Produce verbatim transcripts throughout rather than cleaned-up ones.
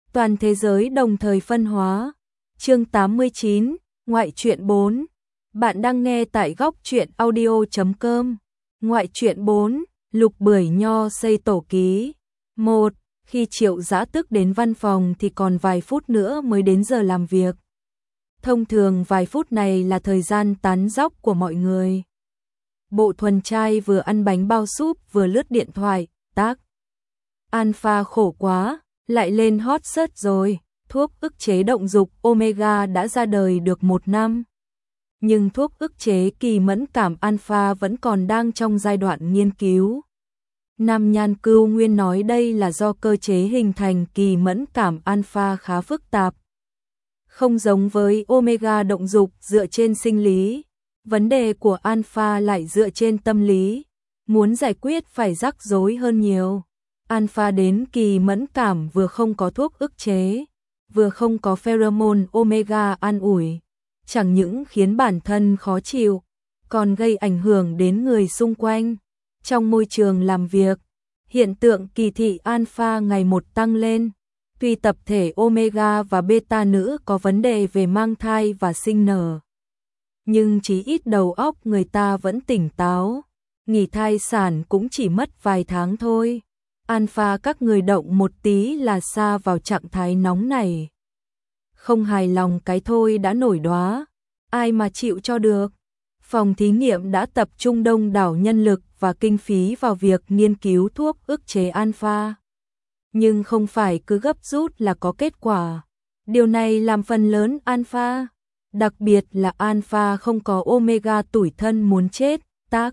Toàn thế giới đồng thời phân hóa. Chương tám mươi chín, Ngoại truyện bốn. Bạn đang nghe tại góc truyện audio chấm com. Ngoại truyện bốn, Lục Bưởi Nho xây tổ ký. một. Khi Triệu Dã Tức đến văn phòng thì còn vài phút nữa mới đến giờ làm việc. Thông thường vài phút này là thời gian tán dóc của mọi người. Bộ Thuần trai vừa ăn bánh bao súp vừa lướt điện thoại, tác. Alpha khổ quá, lại lên hot search rồi, thuốc ức chế động dục Omega đã ra đời được một năm. Nhưng thuốc ức chế kỳ mẫn cảm Alpha vẫn còn đang trong giai đoạn nghiên cứu. Nam Nhan Cưu Nguyên nói đây là do cơ chế hình thành kỳ mẫn cảm Alpha khá phức tạp. Không giống với Omega động dục dựa trên sinh lý, vấn đề của Alpha lại dựa trên tâm lý, muốn giải quyết phải rắc rối hơn nhiều. Alpha đến kỳ mẫn cảm vừa không có thuốc ức chế, vừa không có pheromone Omega an ủi, chẳng những khiến bản thân khó chịu, còn gây ảnh hưởng đến người xung quanh. Trong môi trường làm việc, hiện tượng kỳ thị Alpha ngày một tăng lên. Tuy tập thể Omega và Beta nữ có vấn đề về mang thai và sinh nở, nhưng chí ít đầu óc người ta vẫn tỉnh táo, nghỉ thai sản cũng chỉ mất vài tháng thôi. Alpha các người động một tí là sa vào trạng thái nóng này. Không hài lòng cái thôi đã nổi đoá, ai mà chịu cho được. Phòng thí nghiệm đã tập trung đông đảo nhân lực và kinh phí vào việc nghiên cứu thuốc ức chế Alpha. Nhưng không phải cứ gấp rút là có kết quả. Điều này làm phần lớn Alpha, đặc biệt là Alpha không có Omega tủi thân muốn chết, tác.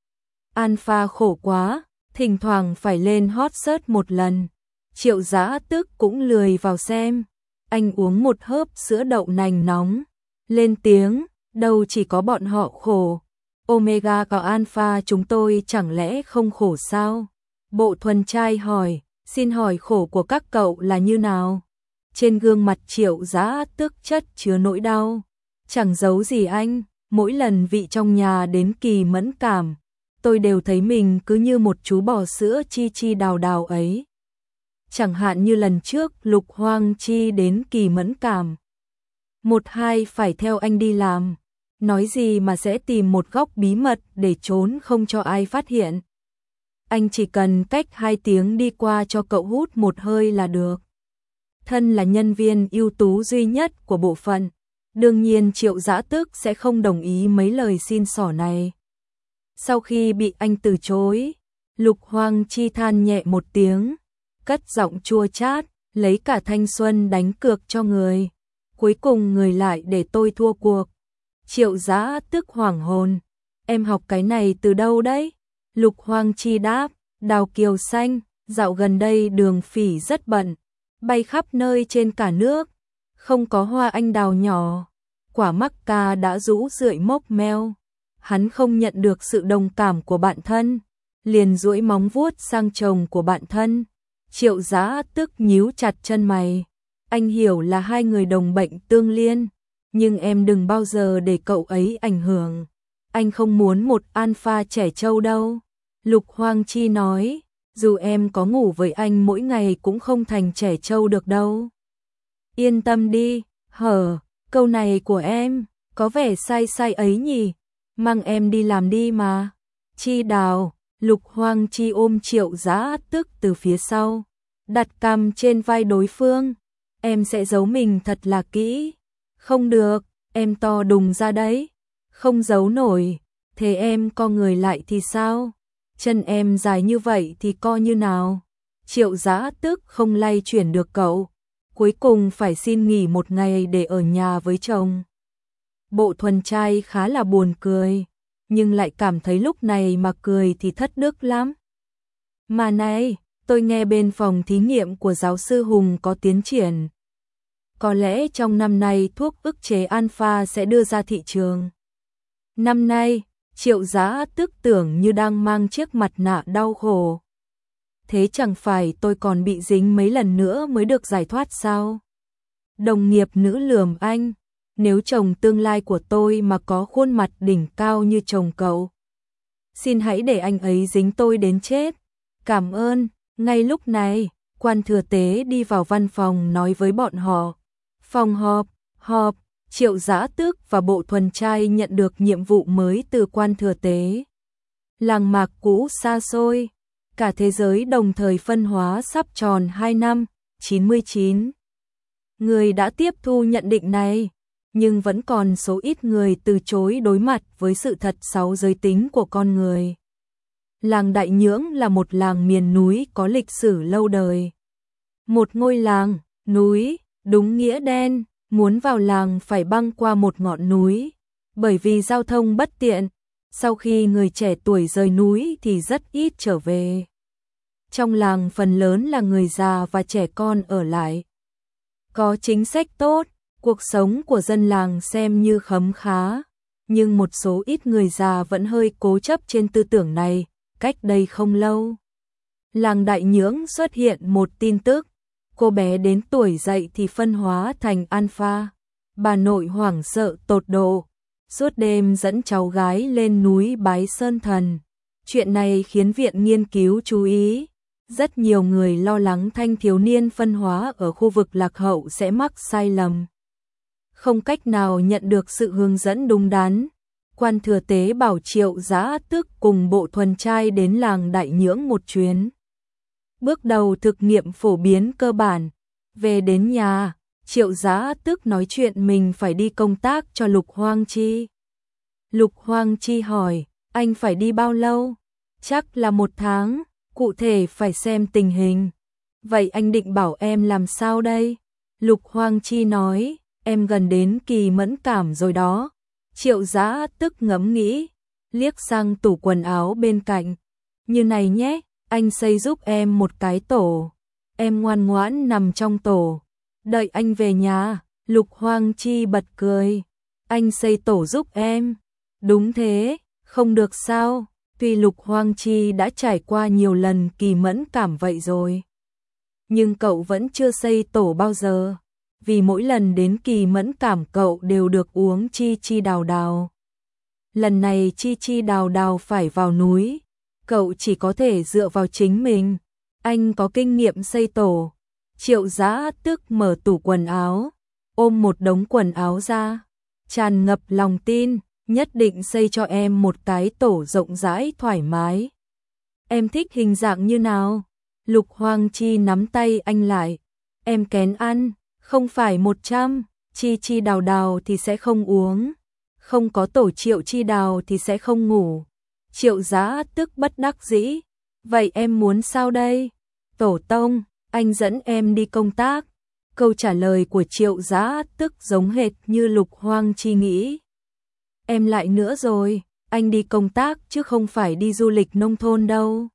Alpha khổ quá, thỉnh thoảng phải lên hot search một lần. Triệu Dã Tức cũng lười vào xem. Anh uống một hớp sữa đậu nành nóng, lên tiếng, đâu chỉ có bọn họ khổ. Omega có Alpha chúng tôi chẳng lẽ không khổ sao? Bộ Thuần trai hỏi, xin hỏi khổ của các cậu là như nào? Trên gương mặt Triệu Dã Tức chất chứa nỗi đau. Chẳng giấu gì anh, mỗi lần vị trong nhà đến kỳ mẫn cảm, tôi đều thấy mình cứ như một chú bò sữa chi chi đào đào ấy. Chẳng hạn như lần trước Lục Hoang Chi đến kỳ mẫn cảm. Một hai phải theo anh đi làm, nói gì mà sẽ tìm một góc bí mật để trốn không cho ai phát hiện. Anh chỉ cần cách hai tiếng đi qua cho cậu hút một hơi là được. Thân là nhân viên ưu tú duy nhất của bộ phận, đương nhiên Triệu Dã Tức sẽ không đồng ý mấy lời xin xỏ này. Sau khi bị anh từ chối, Lục Hoang Chi than nhẹ một tiếng, cất giọng chua chát, lấy cả thanh xuân đánh cược cho người. Cuối cùng người lại để tôi thua cuộc. Triệu Dã Tức hoảng hồn, em học cái này từ đâu đấy? Lục Hoang Chi đáp, đào kiều xanh, dạo gần đây đường phỉ rất bận, bay khắp nơi trên cả nước, không có hoa anh đào nhỏ. Quả mắc ca đã rũ rượi mốc meo. Hắn không nhận được sự đồng cảm của bạn thân, liền duỗi móng vuốt sang chồng của bạn thân. Triệu Dã Tức nhíu chặt chân mày. Anh hiểu là hai người đồng bệnh tương liên, nhưng em đừng bao giờ để cậu ấy ảnh hưởng. Anh không muốn một Alpha trẻ trâu đâu. Lục Hoang Chi nói, dù em có ngủ với anh mỗi ngày cũng không thành trẻ trâu được đâu. Yên tâm đi, hở, câu này của em, có vẻ sai sai ấy nhỉ, mang em đi làm đi mà. Chi đào, Lục Hoang Chi ôm Triệu Dã Tức từ phía sau, đặt cằm trên vai đối phương. Em sẽ giấu mình thật là kỹ. Không được, em to đùng ra đấy. Không giấu nổi, thế em co người lại thì sao? Chân em dài như vậy thì co như nào? Triệu Dã Tức không lay chuyển được cậu, cuối cùng phải xin nghỉ một ngày để ở nhà với chồng. Bộ Thuần trai khá là buồn cười, nhưng lại cảm thấy lúc này mà cười thì thất đức lắm. Mà này, tôi nghe bên phòng thí nghiệm của giáo sư Hùng có tiến triển. Có lẽ trong năm nay thuốc ức chế Alpha sẽ đưa ra thị trường. Năm nay, Triệu Dã Tức tưởng như đang mang chiếc mặt nạ đau khổ. Thế chẳng phải tôi còn bị dính mấy lần nữa mới được giải thoát sao? Đồng nghiệp nữ lườm anh, nếu chồng tương lai của tôi mà có khuôn mặt đỉnh cao như chồng cậu, xin hãy để anh ấy dính tôi đến chết. Cảm ơn. Ngay lúc này, Quan thừa tế đi vào văn phòng nói với bọn họ. Phòng họp, họp, Triệu Giã Tước và Bộ Thuần Trai nhận được nhiệm vụ mới từ quan thừa tế. Làng mạc cũ xa xôi, cả thế giới đồng thời phân hóa sắp tròn hai năm, chín mươi chín. Người đã tiếp thu nhận định này, nhưng vẫn còn số ít người từ chối đối mặt với sự thật sáu giới tính của con người. Làng Đại Nhưỡng là một làng miền núi có lịch sử lâu đời. Một ngôi làng, núi, đúng nghĩa đen, muốn vào làng phải băng qua một ngọn núi, bởi vì giao thông bất tiện. Sau khi người trẻ tuổi rời núi thì rất ít trở về. Trong làng phần lớn là người già và trẻ con ở lại. Có chính sách tốt, cuộc sống của dân làng xem như khấm khá, nhưng một số ít người già vẫn hơi cố chấp trên tư tưởng này. Cách đây không lâu, làng Đại Nhưỡng xuất hiện một tin tức, cô bé đến tuổi dậy thì phân hóa thành alpha. Bà nội hoảng sợ tột độ, suốt đêm dẫn cháu gái lên núi bái sơn thần. Chuyện này khiến viện nghiên cứu chú ý. Rất nhiều người lo lắng thanh thiếu niên phân hóa ở khu vực lạc hậu sẽ mắc sai lầm, không cách nào nhận được sự hướng dẫn đúng đắn. Quan thừa tế bảo Triệu Giã Tước cùng Bộ Thuần Trai đến làng Đại Nhưỡng một chuyến. Bước đầu thực nghiệm phổ biến cơ bản. Về đến nhà, Triệu Giã Tước nói chuyện mình phải đi công tác cho Lục Hoang Chi. Lục Hoang Chi hỏi, anh phải đi bao lâu? Chắc là một tháng, cụ thể phải xem tình hình. Vậy anh định bảo em làm sao đây? Lục Hoang Chi nói, em gần đến kỳ mẫn cảm rồi đó. Triệu Giã Tước ngẫm nghĩ, liếc sang tủ quần áo bên cạnh. Như này nhé, anh xây giúp em một cái tổ. Em ngoan ngoãn nằm trong tổ. Đợi anh về nhà. Lục Hoang Chi bật cười. Anh xây tổ giúp em. Đúng thế, không được sao? Tuy Lục Hoang Chi đã trải qua nhiều lần kỳ mẫn cảm vậy rồi, nhưng cậu vẫn chưa xây tổ bao giờ. Vì mỗi lần đến kỳ mẫn cảm cậu đều được uống chi chi đào đào. Lần này chi chi đào đào phải vào núi, cậu chỉ có thể dựa vào chính mình. Anh có kinh nghiệm xây tổ. Triệu Giã Tước mở tủ quần áo, ôm một đống quần áo ra, tràn ngập lòng tin, nhất định xây cho em một cái tổ rộng rãi thoải mái. Em thích hình dạng như nào? Lục Hoang Chi nắm tay anh lại. Em kén ăn. Không phải một trăm, chi chi đào đào thì sẽ không uống, không có tổ Triệu chi đào thì sẽ không ngủ. Triệu Giã Tước bất đắc dĩ, vậy em muốn sao đây? Tổ tông, anh dẫn em đi công tác. Câu trả lời của Triệu Giã Tước giống hệt như Lục Hoang Chi nghĩ. Em lại nữa rồi, anh đi công tác chứ không phải đi du lịch nông thôn đâu.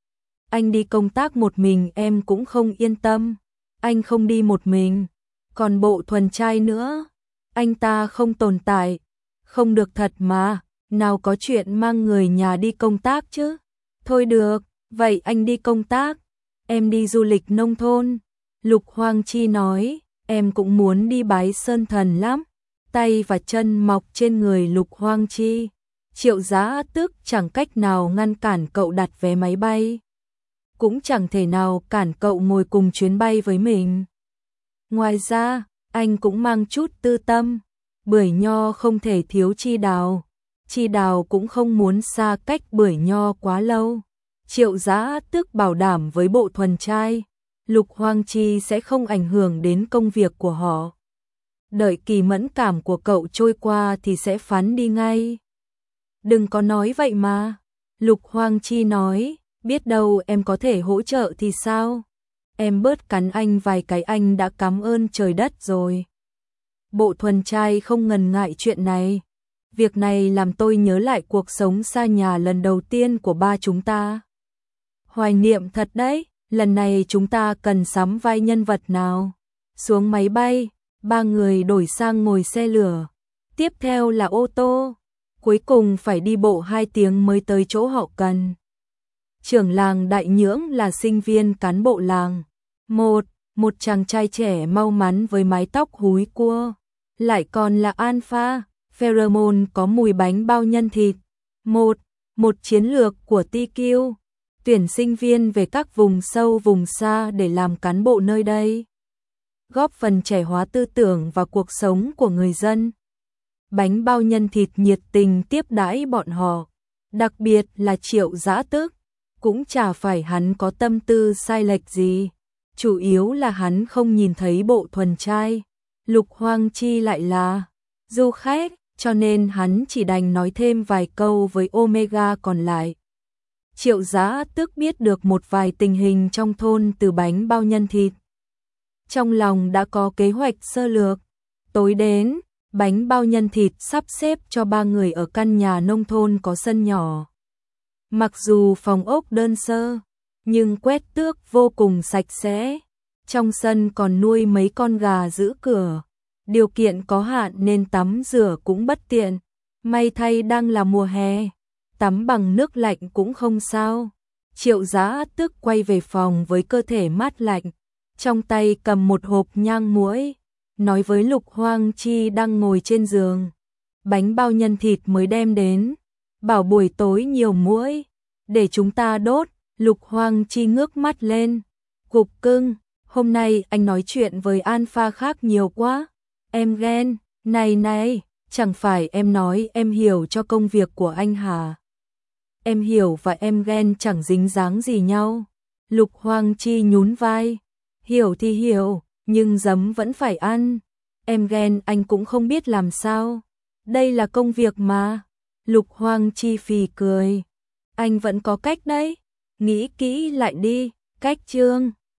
Anh đi công tác một mình em cũng không yên tâm. Anh không đi một mình. Còn Bộ Thuần Trai nữa, anh ta không tồn tại, không được thật mà, nào có chuyện mang người nhà đi công tác chứ. Thôi được, vậy anh đi công tác, em đi du lịch nông thôn. Lục Hoang Chi nói, em cũng muốn đi bái sơn thần lắm. Tay và chân mọc trên người Lục Hoang Chi. Triệu Giã Tước chẳng cách nào ngăn cản cậu đặt vé máy bay, cũng chẳng thể nào cản cậu ngồi cùng chuyến bay với mình. Ngoài ra, anh cũng mang chút tư tâm. Bưởi nho không thể thiếu chi đào. Chi đào cũng không muốn xa cách bưởi nho quá lâu. Triệu Giã Tước bảo đảm với Bộ Thuần Trai, Lục Hoang Chi sẽ không ảnh hưởng đến công việc của họ. Đợi kỳ mẫn cảm của cậu trôi qua thì sẽ phán đi ngay. Đừng có nói vậy mà. Lục Hoang Chi nói, biết đâu em có thể hỗ trợ thì sao? Em bớt cắn anh vài cái anh đã cảm ơn trời đất rồi. Bộ Thuần Trai không ngần ngại chuyện này. Việc này làm tôi nhớ lại cuộc sống xa nhà lần đầu tiên của ba chúng ta. Hoài niệm thật đấy, lần này chúng ta cần sắm vai nhân vật nào? Xuống máy bay, ba người đổi sang ngồi xe lửa. Tiếp theo là ô tô. Cuối cùng phải đi bộ hai tiếng mới tới chỗ họ cần. Trưởng làng Đại Nhưỡng là sinh viên cán bộ làng. Một, một chàng trai trẻ mau mắn với mái tóc húi cua. Lại còn là alpha, pheromone có mùi bánh bao nhân thịt. Một, một chiến lược của tê quy. tuyển sinh viên về các vùng sâu vùng xa để làm cán bộ nơi đây, góp phần trẻ hóa tư tưởng và cuộc sống của người dân. Bánh bao nhân thịt nhiệt tình tiếp đãi bọn họ, đặc biệt là Triệu Dã Tức, cũng chả phải hắn có tâm tư sai lệch gì, chủ yếu là hắn không nhìn thấy bộ thuần trai, Lục Hoang Chi lại là du khách, cho nên hắn chỉ đành nói thêm vài câu với Omega còn lại. Triệu Dã Tức biết được một vài tình hình trong thôn từ bánh bao nhân thịt. Trong lòng đã có kế hoạch sơ lược. Tối đến, bánh bao nhân thịt sắp xếp cho ba người ở căn nhà nông thôn có sân nhỏ. Mặc dù phòng ốc đơn sơ, nhưng quét tước vô cùng sạch sẽ. Trong sân còn nuôi mấy con gà giữ cửa. Điều kiện có hạn nên tắm rửa cũng bất tiện. May thay đang là mùa hè, tắm bằng nước lạnh cũng không sao. Triệu Dã Tức quay về phòng với cơ thể mát lạnh, trong tay cầm một hộp nhang muỗi, nói với Lục Hoang Chi đang ngồi trên giường. Bánh bao nhân thịt mới đem đến, bảo buổi tối nhiều muỗi, để chúng ta đốt. Lục Hoang Chi ngước mắt lên, cục cưng, hôm nay anh nói chuyện với Alpha khác nhiều quá, em ghen, này này, chẳng phải em nói em hiểu cho công việc của anh hả? Em hiểu và em ghen chẳng dính dáng gì nhau. Lục Hoang Chi nhún vai, hiểu thì hiểu, nhưng giấm vẫn phải ăn. Em ghen anh cũng không biết làm sao. Đây là công việc mà. Lục Hoang Chi phì cười. Anh vẫn có cách đấy. Nghĩ kỹ lại đi, cách chương.